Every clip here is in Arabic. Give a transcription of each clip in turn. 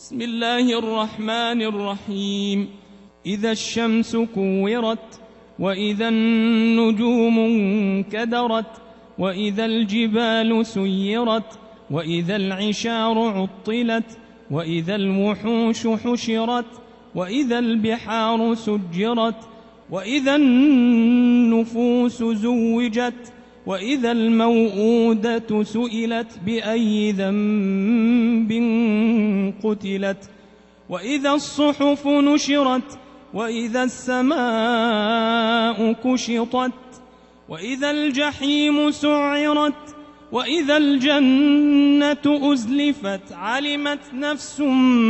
بسم الله الرحمن الرحيم. إذا الشمس كورت، وإذا النجوم انكدرت، وإذا الجبال سيرت، وإذا العشار عطلت، وإذا الوحوش حشرت، وإذا البحار سجرت، وإذا النفوس زوجت، وإذا الموءودة سئلت بأي ذنب قتلت، وإذا الصحف نشرت، وإذا السماء كشطت، وإذا الجحيم سعرت، وإذا الجنة أزلفت، علمت نفس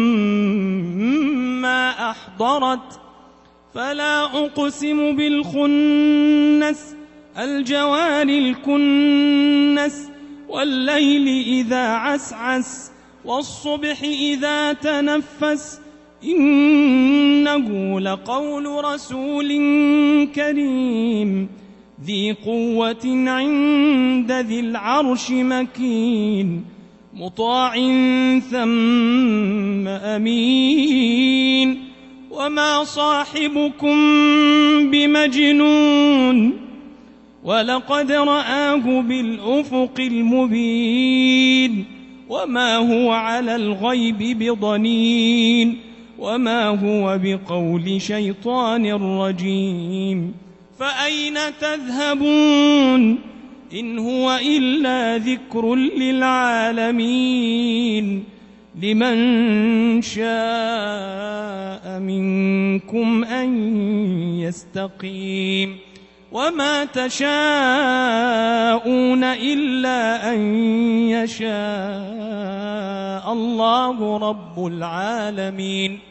ما أحضرت. فلا أقسم بالخنس، الجوار الكنس، والليل إذا عسعس، والصبح إذا تنفس، إنه لقول رسول كريم ذي قوة عند ذي العرش مكين، مطاع ثم أمين. وما صاحبكم بمجنون، ولقد رآه بالأفق المبين، وما هو على الغيب بضنين، وما هو بقول شيطان رجيم. فأين تذهبون؟ إن هو إلا ذكر للعالمين، لمن شاء منكم أن يستقيم. وما تشاءون إلا أن يشاء الله رب العالمين.